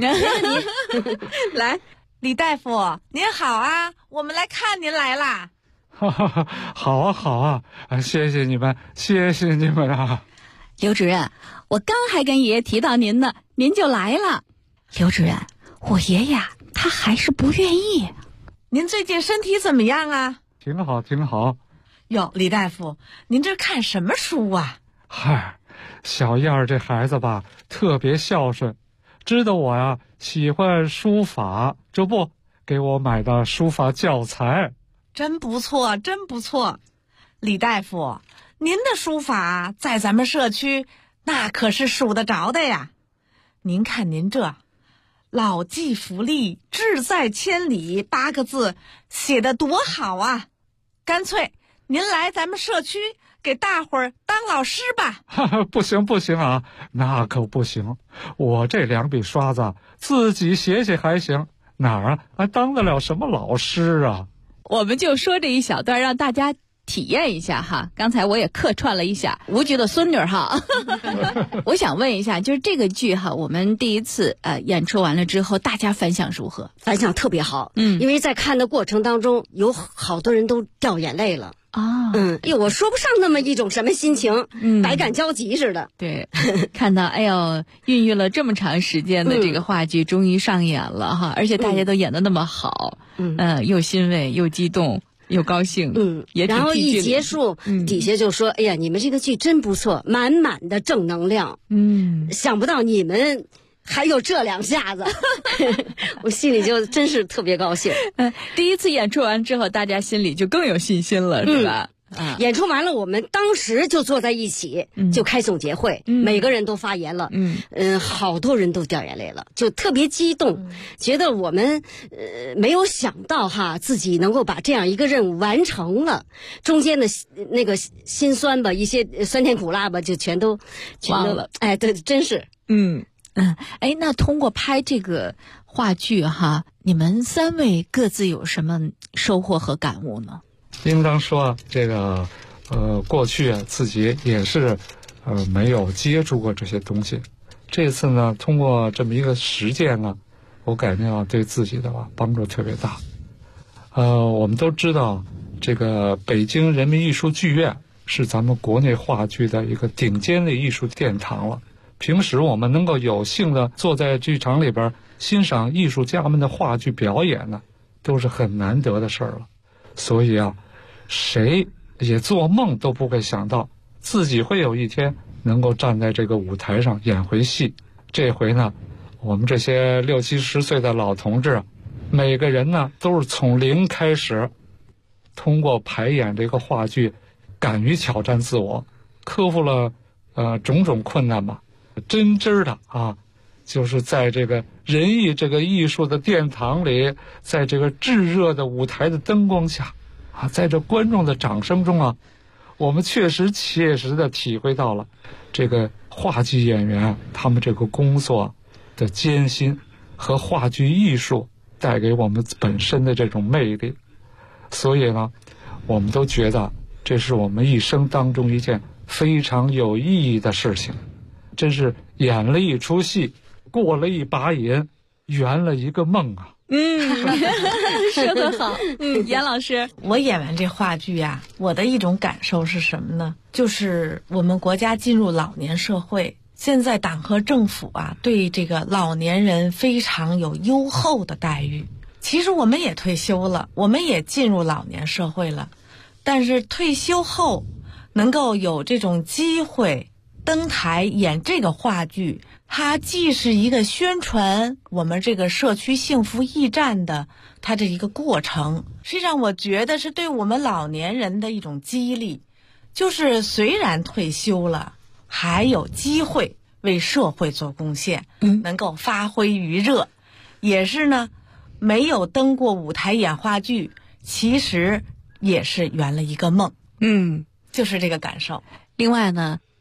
来，李大夫您好啊，我们来看您来啦。 好啊好啊，谢谢你们，谢谢你们啊。 刘主任，我刚还跟爷爷提到您呢，您就来了。刘主任，我爷爷他还是不愿意。 您最近身体怎么样啊？ 挺好挺好。 哟，李大夫，您这看什么书啊？ 嗨，小燕儿这孩子吧，特别孝顺，知道我呀喜欢书法，这不给我买的书法教材。 真不错，真不错。李大夫，您的书法在咱们社区那可是数得着的呀。您看您这老骥伏枥，志在千里8个字写得多好啊，干脆您来咱们社区给大伙儿当老师吧。 不行不行啊，那可不行，我这2笔刷子自己写写还行，哪儿还当得了什么老师啊？ 我们就说这一小段让大家体验一下哈，刚才我也客串了一下吴局的孙女哈。我想问一下，就是这个剧哈，我们第一次演出完了之后，大家反响如何？ 反响特别好，因为在看的过程当中，有好多人都掉眼泪了。我说不上那么一种什么心情，百感交集似的。 对，看到哎呦，孕育了这么长时间的这个话剧终于上演了哈，而且大家都演得那么好，又欣慰又激动又高兴，也挺然后一励志的结束，底下就说：“哎呀，你们这个剧真不错，满满的正能量。”想不到你们还有这2下子，我心里就真是特别高兴。 第一次演出完之后，大家心里就更有信心了，是吧？ 演出完了，我们当时就坐在一起，就开总结会，每个人都发言了，好多人都掉眼泪了，就特别激动，觉得我们没有想到哈，自己能够把这样一个任务完成了，中间的那个辛酸吧，一些酸甜苦辣吧，就全都忘了。 哎，对，真是， 哎，那通过拍这个话剧哈，你们3位各自有什么收获和感悟呢？ 应当说这个过去自己也是没有接触过这些东西，这次呢通过这么一个实践呢，我感觉对自己的帮助特别大。我们都知道这个北京人民艺术剧院是咱们国内话剧的一个顶尖的艺术殿堂了，平时我们能够有幸的坐在剧场里边欣赏艺术家们的话剧表演呢，都是很难得的事儿了。所以谁也做梦都不会想到自己会有一天能够站在这个舞台上演回戏。这回呢，我们这些60、70岁的老同志，每个人呢都是从零开始，通过排演这个话剧，敢于挑战自我，克服了种种困难吧，真的就是在这个人艺这个艺术的殿堂里，在这个炙热的舞台的灯光下在这观众的掌声中我们确实切实的体会到了这个话剧演员他们这个工作的艰辛和话剧艺术带给我们本身的这种魅力。所以呢，我们都觉得这是我们一生当中一件非常有意义的事情，真是演了一出戏，过了一把瘾，圆了一个梦啊。 说得好。严老师， 我演完这话剧我的一种感受是什么呢？就是我们国家进入老年社会，现在党和政府对这个老年人非常有优厚的待遇。其实我们也退休了，我们也进入老年社会了，但是退休后能够有这种机会登台演这个话剧，它既是一个宣传我们这个社区幸福驿站的它这一个过程，实际上我觉得是对我们老年人的一种激励，就是虽然退休了，还有机会为社会做贡献，能够发挥余热，也是呢没有登过舞台演话剧，其实也是圆了一个梦，就是这个感受。 另外呢，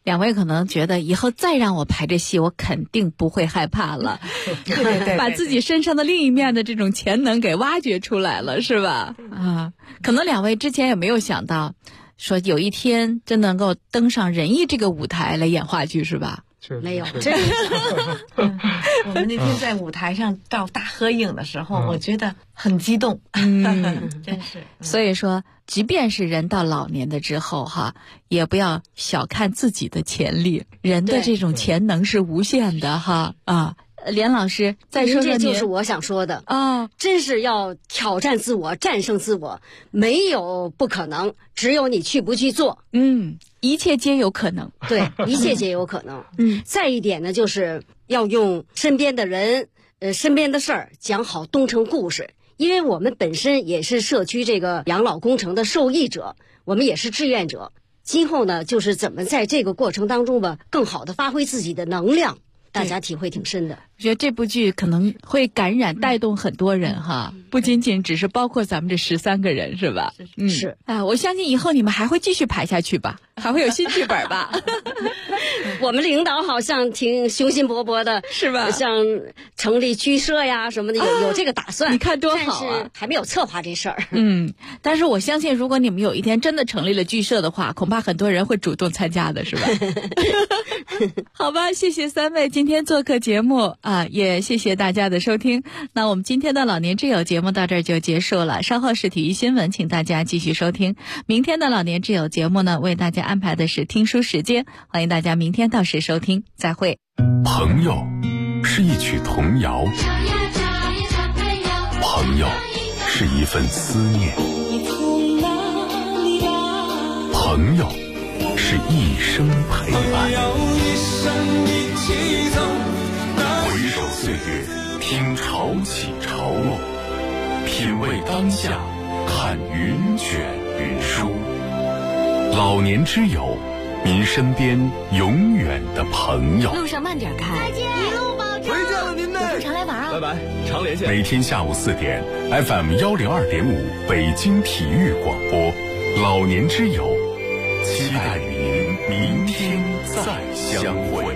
两位可能觉得以后再让我排这戏，我肯定不会害怕了。 对， 把自己身上的另一面的这种潜能给挖掘出来了，是吧？啊，可能两位之前也没有想到，说有一天真能够登上仁义这个舞台来演话剧，是吧？ 没有， 我们那天在舞台上照大合影的时候，我觉得很激动，真是。 所以说，即便是人到老年的之后哈，也不要小看自己的潜力，人的这种潜能是无限的哈啊。连老师再说说您， 这就是我想说的啊！真是要挑战自我，战胜自我，没有不可能，只有你去不去做。 一切皆有可能。 对，一切皆有可能。再一点呢，就是要用身边的人、身边的事儿讲好东城故事，因为我们本身也是社区这个养老工程的受益者，我们也是志愿者。今后呢，就是怎么在这个过程当中吧，更好的发挥自己的能量。大家体会挺深的， 我觉得这部剧可能会感染带动很多人哈，不仅仅只是包括咱们这13个人是吧？ 是啊，我相信以后你们还会继续排下去吧，还会有新剧本吧？ 我们领导好像挺雄心勃勃的， 是吧？ 像成立剧社呀什么的，有这个打算。 你看多好啊！ 但是还没有策划这事儿。 但是我相信，如果你们有一天真的成立了剧社的话，恐怕很多人会主动参加的，是吧？好吧，谢谢3位今天做客节目啊，也谢谢大家的收听。那我们今天的老年之友节目到这儿就结束了，稍后是体育新闻，请大家继续收听。明天的老年之友节目呢，为大家安排的是听书时间，欢迎大家明天到时收听，再会。 朋友是一曲童谣，朋友是一份思念，朋友是一生陪伴。回首岁月，听潮起潮落，品味当下，看云卷云舒。老年之友，您身边永远的朋友。 路上慢点开， 再见，一路保重。 回见了您呢， 常来玩啊！ 拜拜，常连线。 每天下午4点 ，FM 102.5北京体育广播，老年之友，期待与您明天再相会。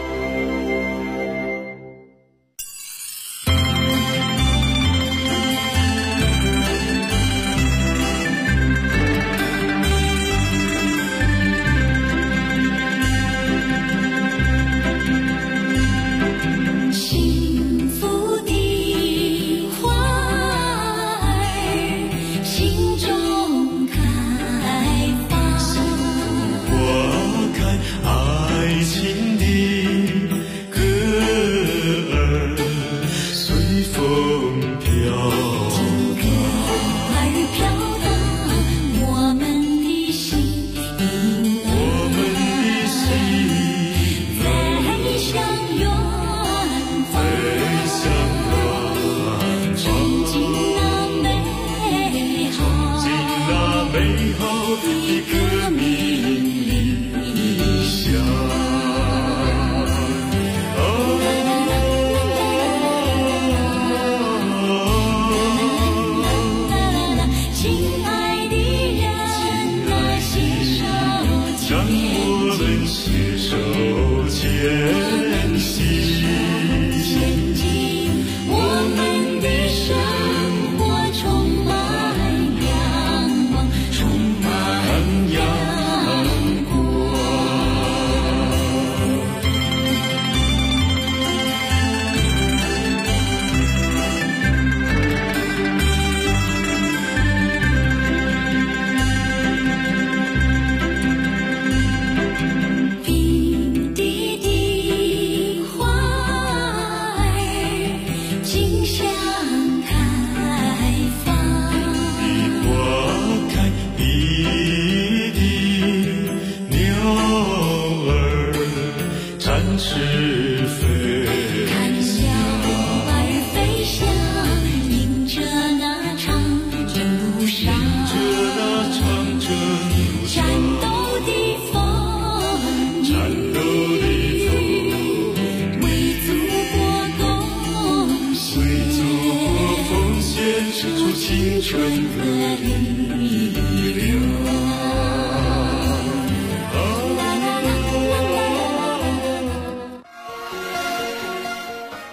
青春和力量。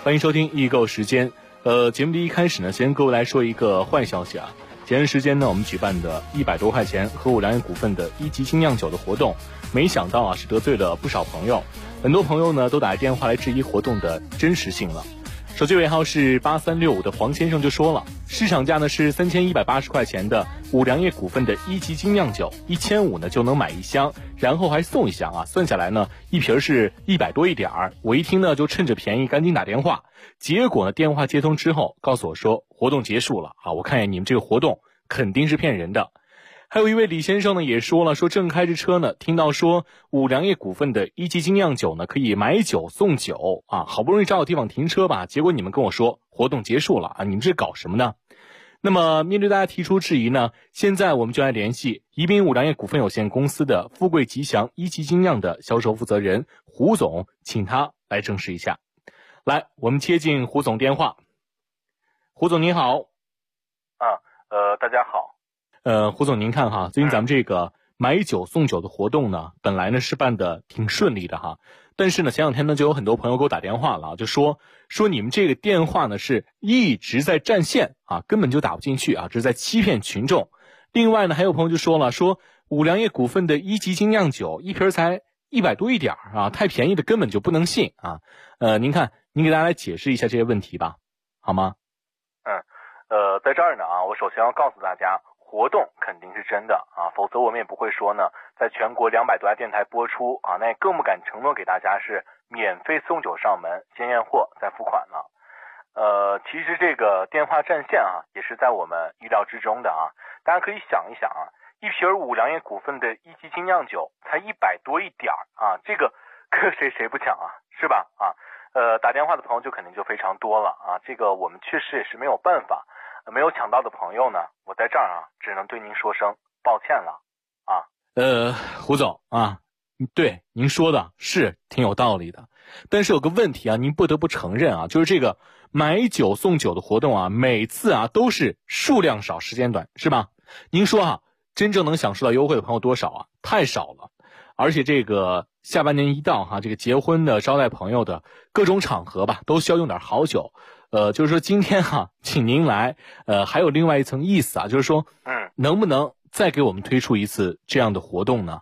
欢迎收听易购时间。节目的一开始呢，先跟各位来说一个坏消息啊。前段时间呢，我们举办的100多块钱和五粮液股份的1级精酿酒的活动，没想到啊是得罪了不少朋友，很多朋友呢都打电话来质疑活动的真实性了。手机尾号是8365的黄先生就说了，市场价呢是3180块钱的五粮液股份的1级精酿酒，1500呢就能买1箱，然后还送1箱啊，算下来呢一瓶是100多一点儿。我一听呢就趁着便宜赶紧打电话，结果呢电话接通之后告诉我说活动结束了啊，我看见你们这个活动肯定是骗人的。还有一位李先生呢也说了，说正开着车呢，听到说五粮液股份的1级精酿酒呢可以买酒送酒啊，好不容易找个地方停车吧，结果你们跟我说活动结束了啊，你们这搞什么呢？那么面对大家提出质疑呢，现在我们就来联系宜宾五粮液股份有限公司的富贵吉祥1级精酿的销售负责人胡总，请他来证实一下。来，我们接进胡总电话。胡总您好。 大家好。 胡总您看哈，最近咱们这个买酒送酒的活动呢，本来呢是办的挺顺利的哈，但是呢前两天呢就有很多朋友给我打电话了，就说你们这个电话呢是一直在占线啊，根本就打不进去啊，这是在欺骗群众。另外呢还有朋友就说了，说五粮液股份的1级精酿酒一瓶才100多一点啊，太便宜的根本就不能信啊。您看您给大家来解释一下这些问题吧，好吗？ 在这儿呢啊，我首先要告诉大家，活动肯定是真的啊，否则我们也不会说呢，在全国200多家电台播出啊，那也更不敢承诺给大家是免费送酒上门，先验货再付款了。其实这个电话占线啊，也是在我们意料之中的啊。大家可以想一想啊，一瓶五粮液股份的1级精酿酒才100多一点啊，这个搁谁不抢啊，是吧？啊，打电话的朋友就肯定就非常多了啊，这个我们确实也是没有办法。没有抢到的朋友呢，我在这儿啊，只能对您说声抱歉了啊。 胡总啊，对您说的是挺有道理的，但是有个问题啊，您不得不承认啊，就是这个买酒送酒的活动啊，每次啊都是数量少时间短，是吧？您说啊，真正能享受到优惠的朋友多少啊？太少了。而且这个下半年一到哈，这个结婚的、招待朋友的各种场合吧，都需要用点好酒。就是说今天哈，请您来，还有另外一层意思啊，就是说，能不能再给我们推出一次这样的活动呢？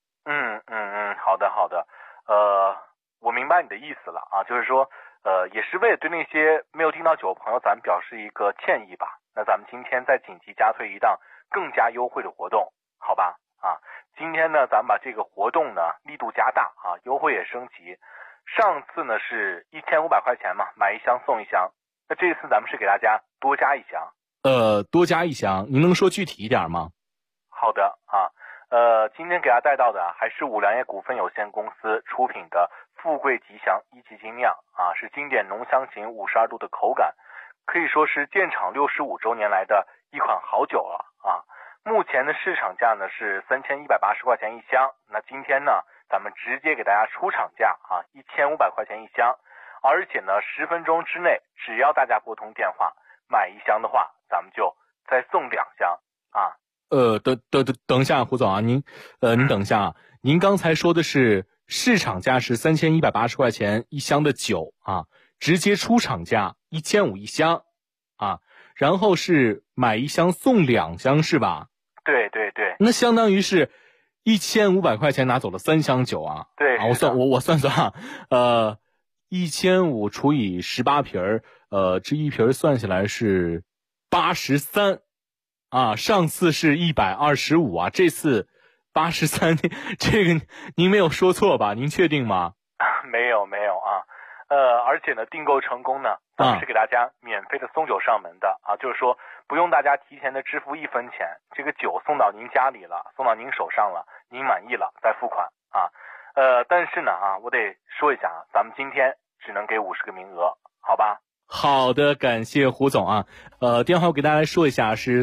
好的，我明白你的意思了啊，就是说，也是为了对那些没有订到酒的朋友，咱们表示一个歉意吧。那咱们今天再紧急加推一档更加优惠的活动，好吧？啊，今天呢，咱们把这个活动呢力度加大啊，优惠也升级。上次呢是1500块钱嘛，买1箱送1箱。那这次咱们是给大家多加1箱。 多加1箱，您能说具体一点吗？ 好的啊，今天给大家带到的还是五粮液股份有限公司出品的富贵吉祥1级精酿啊，是经典浓香型52度的口感，可以说是建厂65周年来的一款好酒了啊。目前的市场价呢是3180块钱1箱，那今天呢咱们直接给大家出厂价啊，1500块钱1箱，而且呢10分钟之内，只要大家拨通电话买1箱的话，咱们就再送2箱啊。 等一下，胡总啊，您等一下啊，您刚才说的是市场价是3180块钱1箱的酒啊，直接出厂价15001箱啊，然后是买1箱送2箱是吧？ 对， 那相当于是1500块钱拿走了3箱酒啊。 对啊，我算啊，1500除以18瓶这一瓶算下来是83啊，上次是125啊，这次83，这个您没有说错吧？您确定吗？ 没有啊，而且呢订购成功呢，咱们是给大家免费的送酒上门的啊，就是说不用大家提前的支付1分钱，这个酒送到您家里了，送到您手上了，您满意了再付款啊。但是呢啊，我得说一下啊，咱们今天只能给50个名额，好吧？ 好的，感谢胡总啊。电话我给大家来说一下，是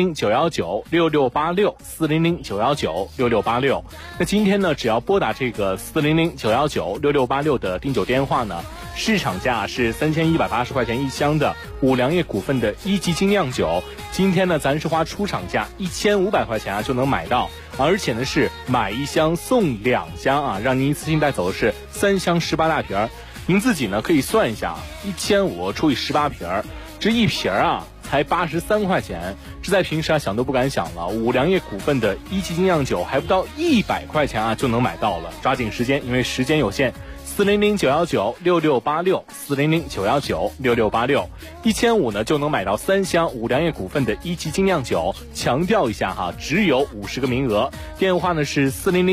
400-919-6686，400-919-6686。那今天呢，只要拨打这个400-919-6686的订酒电话呢，市场价是3180块钱1箱的五粮液股份的1级精酿酒，今天呢，咱是花出厂价1500块钱啊就能买到，而且呢是买1箱送2箱啊，让您一次性带走的是3箱18大瓶。 您自己呢可以算一下，1500除以18瓶，这一瓶啊才83块钱，这在平时啊想都不敢想了。五粮液股份的一级精酿酒还不到100块钱啊就能买到了，抓紧时间，因为时间有限。400-919-6686，400-919-6686，1500呢就能买到3箱五粮液股份的一级精酿酒。强调一下哈，只有50个名额。电话呢是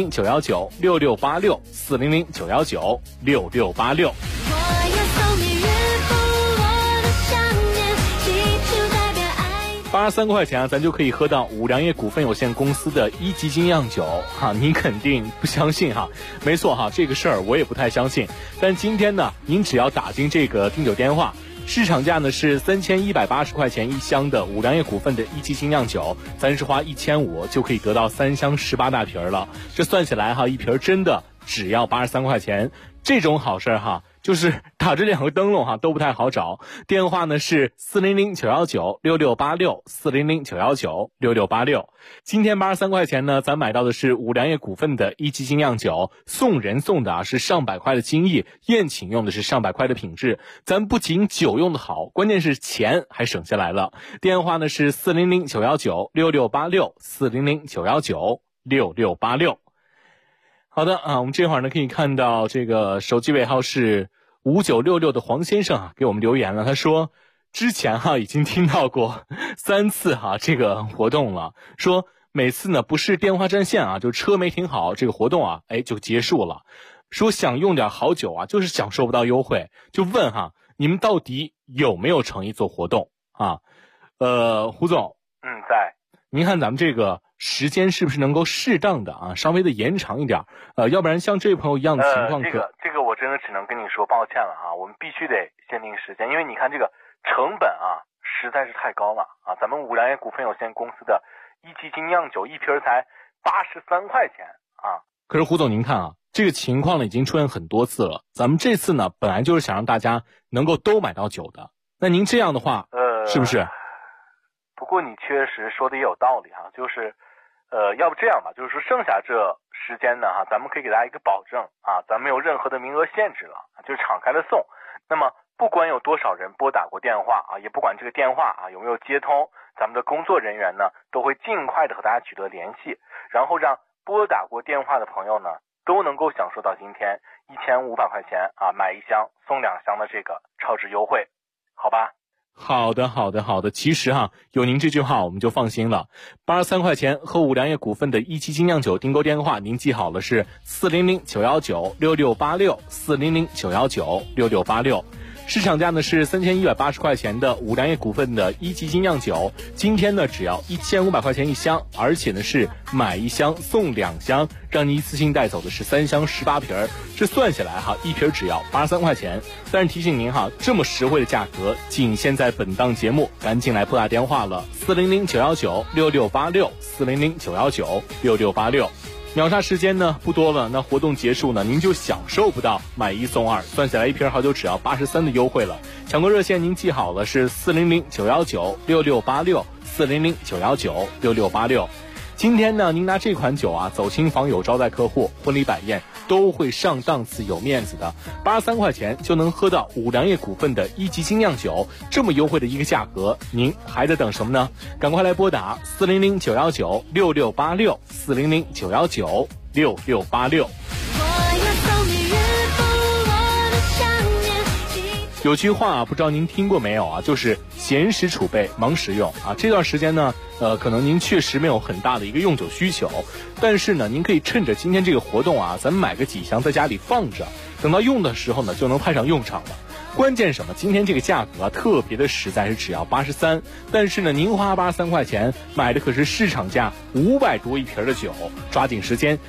400-919-6686，400-919-6686。83块钱啊，咱就可以喝到五粮液股份有限公司的一级精酿酒哈，您肯定不相信哈？没错哈，这个事儿我也不太相信。但今天呢，您只要打进这个订酒电话，市场价呢是3180块钱一箱的五粮液股份的一级精酿酒，咱是花1500就可以得到3箱18大瓶了。这算起来哈，一瓶真的只要83块钱，这种好事哈。就是打着2个灯笼哈都不太好找，电话呢是400-919-6686，400-919-6686。今天83块钱呢，咱买到的是五粮液股份的一级精酿酒，送人送的啊是上百块的精益，宴请用的是上百块的品质。咱不仅酒用的好，关键是钱还省下来了。电话呢是400-919-6686，400-919-6686。好的啊，我们这会儿呢可以看到这个手机尾号是5966的黄先生啊给我们留言了，他说之前哈已经听到过3次哈这个活动了，说每次呢不是电话占线啊，就车没停好，这个活动啊就结束了。说想用点好酒啊，就是享受不到优惠，就问哈你们到底有没有诚意做活动啊？胡总， 在。 您看咱们这个时间是不是能够适当的啊，稍微的延长一点？要不然像这位朋友一样的情况， 这个我真的只能跟你说抱歉了哈，我们必须得限定时间，因为你看这个成本啊实在是太高了啊，咱们五粮液股份有限公司的一级精酿酒一瓶才83块钱啊。 可是胡总您看啊，这个情况呢已经出现很多次了，咱们这次呢本来就是想让大家能够都买到酒的，那您这样的话是不是？ 不过你确实说的也有道理哈，就是要不这样吧，就是说剩下这时间呢哈，咱们可以给大家一个保证啊，咱没有任何的名额限制了，就是敞开的送。那么不管有多少人拨打过电话啊，也不管这个电话啊有没有接通，咱们的工作人员呢都会尽快的和大家取得联系，然后让拨打过电话的朋友呢都能够享受到今天1500块钱啊买1箱送2箱的这个超值优惠，好吧？ 好的。其实哈，有您这句话我们就放心了。83块钱和五粮液股份的一级精酿酒订购电话，您记好了是400-919-6686，400-919-6686。市场价呢是3180块钱的五粮液股份的一级精酿酒，今天呢只要1500块钱一箱，而且呢是买1箱送2箱，让你一次性带走的是3箱18瓶，这算下来哈，一瓶只要83块钱。但是提醒您哈，这么实惠的价格，仅限在本档节目，赶紧来拨打电话了，400-919-6686，400-919-6686。秒杀时间呢不多了，那活动结束呢，您就享受不到买1送2，算下来一瓶好酒只要83的优惠了。抢购热线您记好了是400-919-6686，400-919-6686。今天呢，您拿这款酒啊走亲访友、招待客户、婚礼摆宴都会上档次、有面子的。83块钱就能喝到五粮液股份的一级精酿酒，这么优惠的一个价格，您还在等什么呢？赶快来拨打400-919-6686，400-919-6686。有句话不知道您听过没有啊，就是闲时储备，忙时用啊。这段时间呢，可能您确实没有很大的一个用酒需求，但是呢，您可以趁着今天这个活动啊，咱们买个几箱在家里放着，等到用的时候呢，就能派上用场了。关键什么？今天这个价格啊，特别的实在，是只要83，但是呢，您花83块钱买的可是市场价500多一瓶的酒，抓紧时间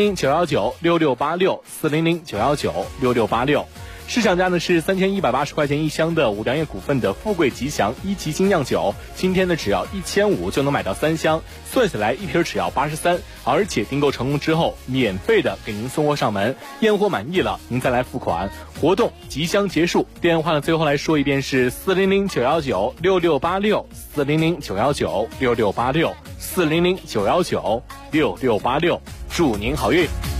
，400-919-6686，400-919-6686。市场价呢是3180块钱一箱的五粮液股份的富贵吉祥一级精酿酒，今天呢只要1500就能买到3箱，算下来一瓶只要83，而且订购成功之后免费的给您送货上门，验货满意了您再来付款。活动即将结束，电话呢最后来说一遍是400-919-6686，400-919-6686，400-919-6686，祝您好运。